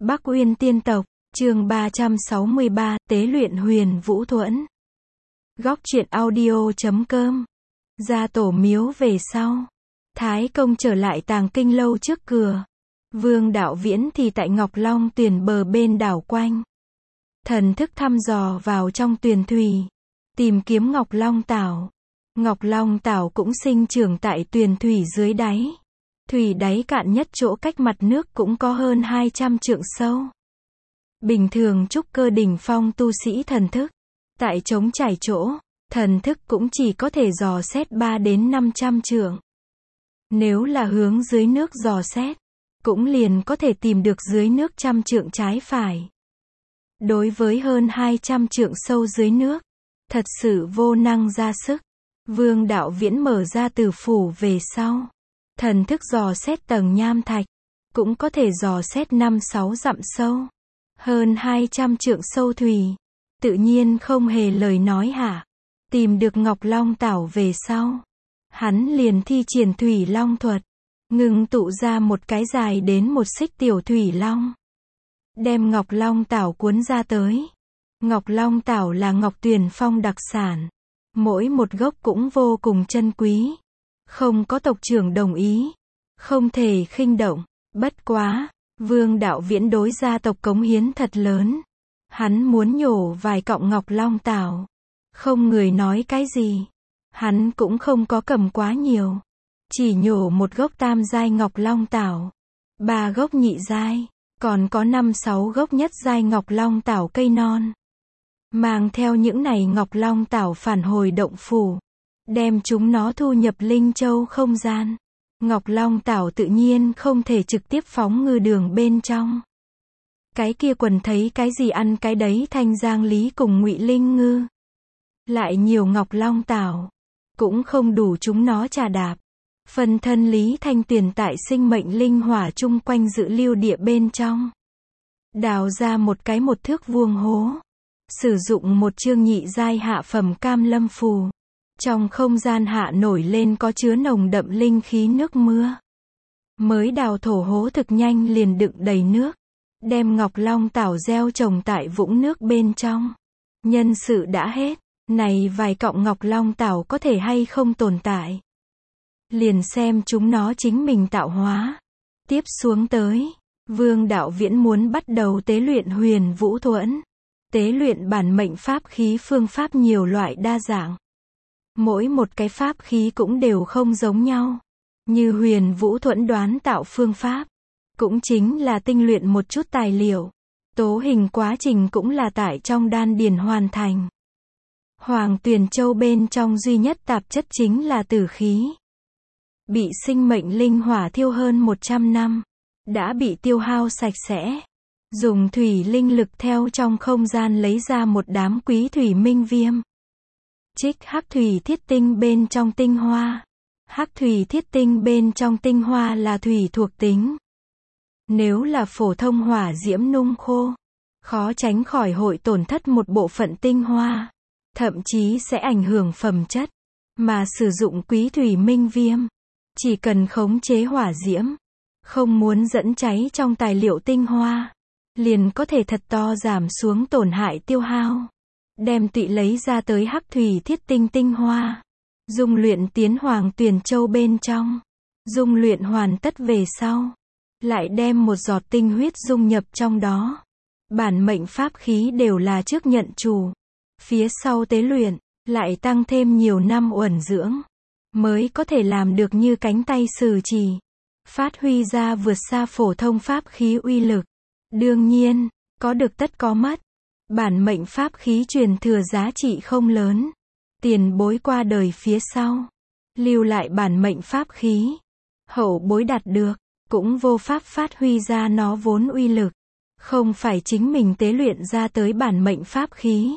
Bắc Uyên Tiên Tộc, chương 363, Tế luyện Huyền Vũ Thuẫn. Góc truyện audio.com. Ra tổ miếu về sau. Thái công trở lại Tàng Kinh lâu trước cửa. Vương Đạo Viễn thì tại Ngọc Long Tuyền bờ bên đảo quanh. Thần thức thăm dò vào trong tuyền thủy. Tìm kiếm Ngọc Long Tảo. Ngọc Long Tảo cũng sinh trưởng tại tuyền thủy dưới đáy. Thủy đáy cạn nhất chỗ cách mặt nước cũng có hơn 200 trượng sâu. Bình thường trúc cơ đỉnh phong tu sĩ thần thức. Tại trống trải chỗ, thần thức cũng chỉ có thể dò xét 3 đến 500 trượng. Nếu là hướng dưới nước dò xét, cũng liền có thể tìm được dưới nước 100 trượng trái phải. Đối với hơn 200 trượng sâu dưới nước, thật sự vô năng ra sức. Vương Đạo Viễn mở ra tử phủ về sau. Thần thức dò xét tầng nham thạch, cũng có thể dò xét 5-6 dặm sâu. Hơn 200 trượng sâu thủy, tự nhiên không hề lời nói hả. Tìm được Ngọc Long Tảo về sau, hắn liền thi triển Thủy Long thuật, ngưng tụ ra một cái dài đến 1 xích tiểu thủy long. Đem Ngọc Long Tảo cuốn ra tới. Ngọc Long Tảo là Ngọc Tuyền Phong đặc sản. Mỗi một gốc cũng vô cùng chân quý. Không có tộc trưởng đồng ý, không thể khinh động. Bất quá, Vương Đạo Viễn đối gia tộc cống hiến thật lớn. Hắn muốn nhổ vài cọng Ngọc Long Tảo. Không người nói cái gì. Hắn cũng không có cầm quá nhiều. Chỉ nhổ một gốc tam giai Ngọc Long Tảo, 3 gốc nhị giai, còn có 5-6 gốc nhất giai Ngọc Long Tảo cây non. Mang theo những này Ngọc Long Tảo phản hồi động phủ. Đem chúng nó thu nhập Linh Châu không gian. Ngọc Long Tảo tự nhiên không thể trực tiếp phóng ngư đường bên trong. Cái kia quần thấy cái gì ăn cái đấy Thanh Giang Lý cùng Ngụy Linh Ngư. Lại nhiều Ngọc Long Tảo, cũng không đủ chúng nó trà đạp. Phần thân Lý Thanh Tuyền tại sinh mệnh linh hỏa chung quanh dự lưu địa bên trong. Đào ra một cái 1 thước vuông hố. Sử dụng một chương nhị giai hạ phẩm cam lâm phù. Trong không gian hạ nổi lên có chứa nồng đậm linh khí nước mưa. Mới đào thổ hố thực nhanh liền đựng đầy nước. Đem Ngọc Long Tảo gieo trồng tại vũng nước bên trong. Nhân sự đã hết. Này vài cọng Ngọc Long Tảo có thể hay không tồn tại. Liền xem chúng nó chính mình tạo hóa. Tiếp xuống tới, Vương Đạo Viễn muốn bắt đầu tế luyện Huyền Vũ Thuẫn. Tế luyện bản mệnh pháp khí phương pháp nhiều loại đa dạng. Mỗi một cái pháp khí cũng đều không giống nhau. Như Huyền Vũ Thuẫn đoán tạo phương pháp, cũng chính là tinh luyện một chút tài liệu. Tố hình quá trình cũng là tại trong đan điền hoàn thành. Hoàng Tuyền Châu bên trong duy nhất tạp chất chính là tử khí. Bị sinh mệnh linh hỏa thiêu hơn 100 năm. Đã bị tiêu hao sạch sẽ. Dùng thủy linh lực theo trong không gian lấy ra một đám quý thủy minh viêm. Trích hắc thủy thiết tinh bên trong tinh hoa. Hắc thủy thiết tinh bên trong tinh hoa là thủy thuộc tính. Nếu là phổ thông hỏa diễm nung khô, khó tránh khỏi hội tổn thất một bộ phận tinh hoa. Thậm chí sẽ ảnh hưởng phẩm chất. Mà sử dụng quý thủy minh viêm, chỉ cần khống chế hỏa diễm, không muốn dẫn cháy trong tài liệu tinh hoa, liền có thể thật to giảm xuống tổn hại tiêu hao. Đem tụy lấy ra tới hắc thủy thiết tinh tinh hoa. Dung luyện tiến Hoàng Tuyền Châu bên trong. Dung luyện hoàn tất về sau. Lại đem một giọt tinh huyết dung nhập trong đó. Bản mệnh pháp khí đều là trước nhận chủ. Phía sau tế luyện, lại tăng thêm nhiều năm uẩn dưỡng. Mới có thể làm được như cánh tay sử chỉ. Phát huy ra vượt xa phổ thông pháp khí uy lực. Đương nhiên, có được tất có mất. Bản mệnh pháp khí truyền thừa giá trị không lớn. Tiền bối qua đời phía sau, lưu lại bản mệnh pháp khí. Hậu bối đạt được, cũng vô pháp phát huy ra nó vốn uy lực. Không phải chính mình tế luyện ra tới bản mệnh pháp khí.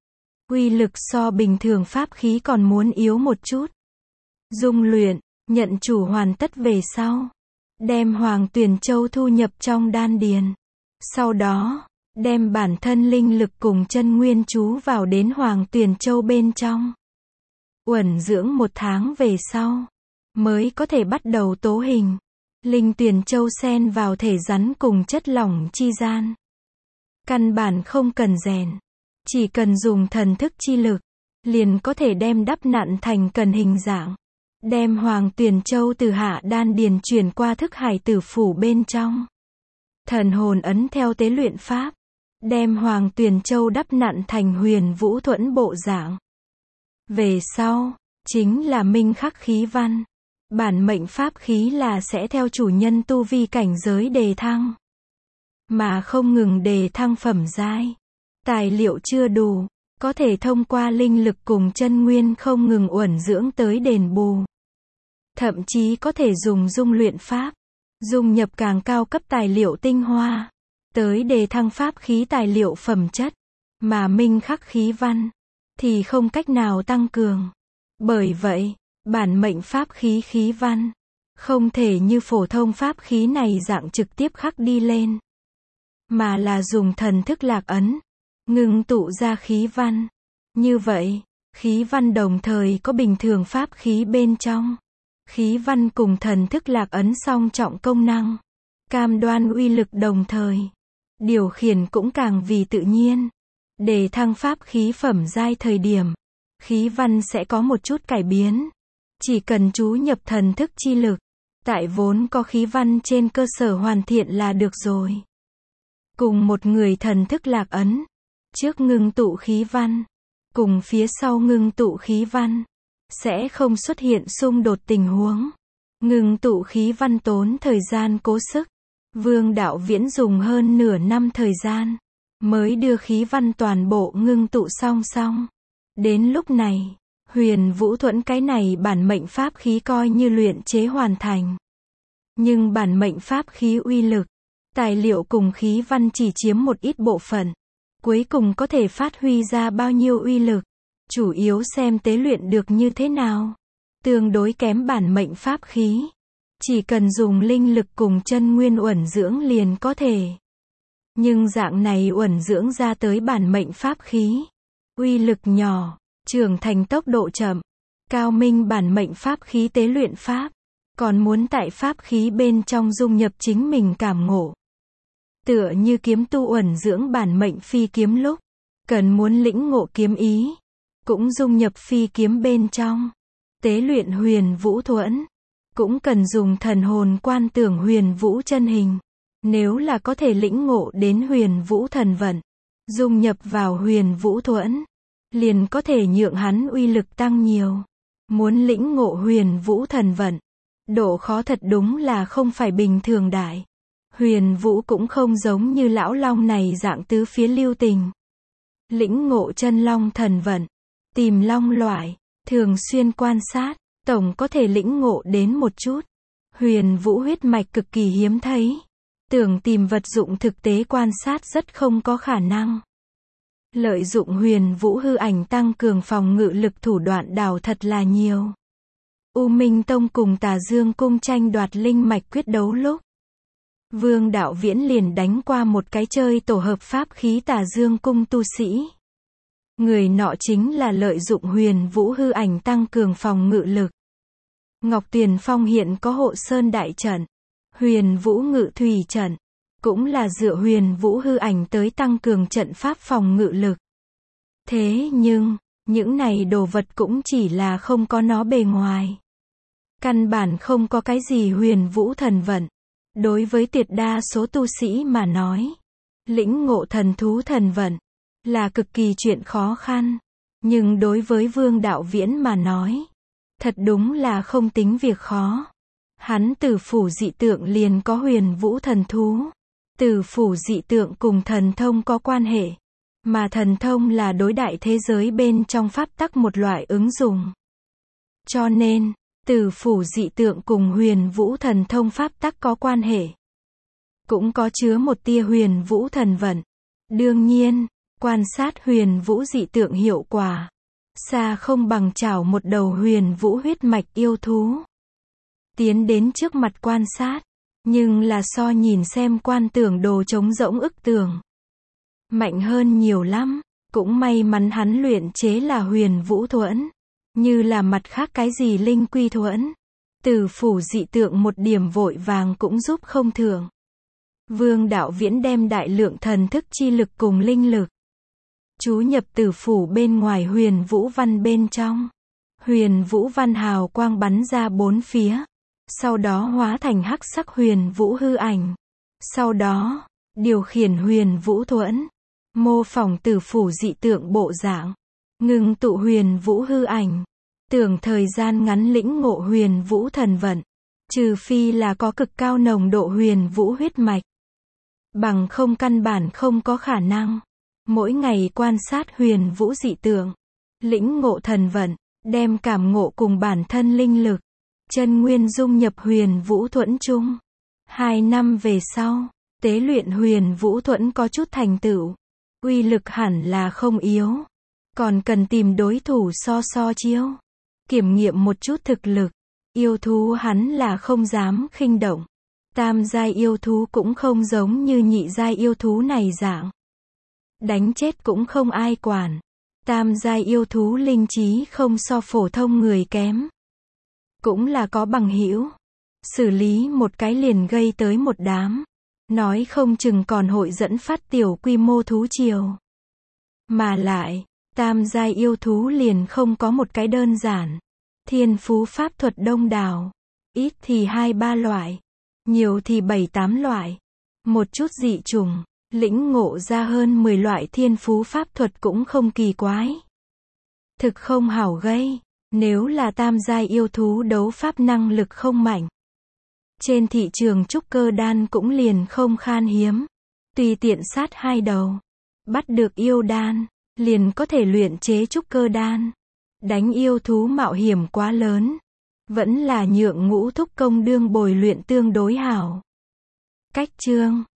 Uy lực so bình thường pháp khí còn muốn yếu một chút. Dung luyện, nhận chủ hoàn tất về sau. Đem Hoàng Tuyền Châu thu nhập trong đan điền. Sau đó, đem bản thân linh lực cùng chân nguyên chú vào đến Hoàng Tuyền Châu bên trong. Uẩn dưỡng 1 tháng về sau, mới có thể bắt đầu tố hình. Linh Tuyền Châu xen vào thể rắn cùng chất lỏng chi gian. Căn bản không cần rèn. Chỉ cần dùng thần thức chi lực, liền có thể đem đắp nặn thành cần hình dạng. Đem Hoàng Tuyền Châu từ hạ đan điền chuyển qua thức hải tử phủ bên trong. Thần hồn ấn theo tế luyện pháp. Đem Hoàng Tuyền Châu đắp nặn thành Huyền Vũ Thuẫn bộ dạng. Về sau, chính là minh khắc khí văn. Bản mệnh pháp khí là sẽ theo chủ nhân tu vi cảnh giới đề thăng. Mà không ngừng đề thăng phẩm giai. Tài liệu chưa đủ, có thể thông qua linh lực cùng chân nguyên không ngừng uẩn dưỡng tới đền bù. Thậm chí có thể dùng dung luyện pháp, dung nhập càng cao cấp tài liệu tinh hoa, tới đề thăng pháp khí tài liệu phẩm chất, mà minh khắc khí văn, thì không cách nào tăng cường. Bởi vậy, bản mệnh pháp khí khí văn, không thể như phổ thông pháp khí này dạng trực tiếp khắc đi lên, mà là dùng thần thức lạc ấn, ngưng tụ ra khí văn. Như vậy, khí văn đồng thời có bình thường pháp khí bên trong. Khí văn cùng thần thức lạc ấn song trọng công năng, cam đoan uy lực đồng thời. Điều khiển cũng càng vì tự nhiên. Để thăng pháp khí phẩm giai thời điểm, khí văn sẽ có một chút cải biến. Chỉ cần chú nhập thần thức chi lực, tại vốn có khí văn trên cơ sở hoàn thiện là được rồi. Cùng một người thần thức lạc ấn, trước ngưng tụ khí văn, cùng phía sau ngưng tụ khí văn, sẽ không xuất hiện xung đột tình huống. Ngưng tụ khí văn tốn thời gian cố sức. Vương Đạo Viễn dùng hơn nửa năm thời gian, mới đưa khí văn toàn bộ ngưng tụ song song. Đến lúc này, Huyền Vũ Thuẫn cái này bản mệnh pháp khí coi như luyện chế hoàn thành. Nhưng bản mệnh pháp khí uy lực, tài liệu cùng khí văn chỉ chiếm một ít bộ phận. Cuối cùng có thể phát huy ra bao nhiêu uy lực, chủ yếu xem tế luyện được như thế nào. Tương đối kém bản mệnh pháp khí, chỉ cần dùng linh lực cùng chân nguyên uẩn dưỡng liền có thể. Nhưng dạng này uẩn dưỡng ra tới bản mệnh pháp khí, uy lực nhỏ, trưởng thành tốc độ chậm. Cao minh bản mệnh pháp khí tế luyện pháp, còn muốn tại pháp khí bên trong dung nhập chính mình cảm ngộ. Tựa như kiếm tu uẩn dưỡng bản mệnh phi kiếm lúc, cần muốn lĩnh ngộ kiếm ý, cũng dung nhập phi kiếm bên trong. Tế luyện Huyền Vũ Thuẫn, cũng cần dùng thần hồn quan tưởng Huyền Vũ chân hình. Nếu là có thể lĩnh ngộ đến Huyền Vũ thần vận, dung nhập vào Huyền Vũ Thuẫn, liền có thể nhượng hắn uy lực tăng nhiều. Muốn lĩnh ngộ Huyền Vũ thần vận, độ khó thật đúng là không phải bình thường đại. Huyền Vũ cũng không giống như lão long này dạng tứ phía lưu tình. Lĩnh ngộ chân long thần vận, tìm long loại, thường xuyên quan sát, tổng có thể lĩnh ngộ đến một chút. Huyền Vũ huyết mạch cực kỳ hiếm thấy. Tưởng tìm vật dụng thực tế quan sát rất không có khả năng. Lợi dụng Huyền Vũ hư ảnh tăng cường phòng ngự lực thủ đoạn đảo thật là nhiều. U Minh Tông cùng Tà Dương Cung tranh đoạt linh mạch quyết đấu lúc, Vương Đạo Viễn liền đánh qua một cái chơi tổ hợp pháp khí Tà Dương Cung tu sĩ. Người nọ chính là lợi dụng Huyền Vũ hư ảnh tăng cường phòng ngự lực. Ngọc Tuyền Phong hiện có Hộ Sơn đại trận, Huyền Vũ ngự thủy trận, cũng là dựa Huyền Vũ hư ảnh tới tăng cường trận pháp phòng ngự lực. Thế nhưng, những này đồ vật cũng chỉ là không có nó bề ngoài. Căn bản không có cái gì Huyền Vũ thần vận. Đối với tuyệt đa số tu sĩ mà nói, lĩnh ngộ thần thú thần vận là cực kỳ chuyện khó khăn. Nhưng đối với Vương Đạo Viễn mà nói, thật đúng là không tính việc khó. Hắn Tử Phủ dị tượng liền có Huyền Vũ thần thú. Tử Phủ dị tượng cùng thần thông có quan hệ, mà thần thông là đối đại thế giới bên trong pháp tắc một loại ứng dụng. Cho nên, Tử Phủ dị tượng cùng Huyền Vũ thần thông pháp tắc có quan hệ. Cũng có chứa một tia Huyền Vũ thần vận. Đương nhiên, quan sát Huyền Vũ dị tượng hiệu quả, xa không bằng chảo một đầu Huyền Vũ huyết mạch yêu thú. Tiến đến trước mặt quan sát, nhưng là so nhìn xem quan tưởng đồ trống rỗng ức tưởng. Mạnh hơn nhiều lắm, cũng may mắn hắn luyện chế là Huyền Vũ Thuẫn. Như là mặt khác cái gì linh quy thuẫn, Tử phủ dị tượng một điểm vội vàng cũng giúp không thượng. Vương Đạo Viễn đem đại lượng thần thức chi lực cùng linh lực chú nhập tử phủ bên ngoài Huyền Vũ Văn bên trong. Huyền Vũ Văn hào quang bắn ra bốn phía, sau đó hóa thành hắc sắc Huyền Vũ hư ảnh. Sau đó, điều khiển Huyền Vũ thuẫn, mô phỏng tử phủ dị tượng bộ dạng, ngưng tụ Huyền Vũ hư ảnh, tưởng thời gian ngắn lĩnh ngộ Huyền Vũ thần vận, trừ phi là có cực cao nồng độ Huyền Vũ huyết mạch, bằng không căn bản không có khả năng. Mỗi ngày quan sát Huyền Vũ dị tượng, lĩnh ngộ thần vận, đem cảm ngộ cùng bản thân linh lực, chân nguyên dung nhập Huyền Vũ thuẫn chung. 2 năm về sau, tế luyện Huyền Vũ thuẫn có chút thành tựu, uy lực hẳn là không yếu, còn cần tìm đối thủ so chiêu, kiểm nghiệm một chút thực lực. Yêu thú hắn là không dám khinh động. Tam giai yêu thú cũng không giống như nhị giai yêu thú này dạng, đánh chết cũng không ai quản. Tam giai yêu thú linh trí không so phổ thông người kém, cũng là có bằng hữu, xử lý một cái liền gây tới một đám, nói không chừng còn hội dẫn phát tiểu quy mô thú triều. Mà lại, tam giai yêu thú liền không có một cái đơn giản, thiên phú pháp thuật đông đảo, ít thì 2-3 loại, nhiều thì 7-8 loại, một chút dị chủng, lĩnh ngộ ra hơn 10 loại thiên phú pháp thuật cũng không kỳ quái. Thực không hảo gây, nếu là tam giai yêu thú đấu pháp năng lực không mạnh, trên thị trường trúc cơ đan cũng liền không khan hiếm, tùy tiện sát 2 đầu, bắt được yêu đan, liền có thể luyện chế trúc cơ đan. Đánh yêu thú mạo hiểm quá lớn, vẫn là nhượng Ngũ thúc công đương bồi luyện tương đối hảo. Cách chương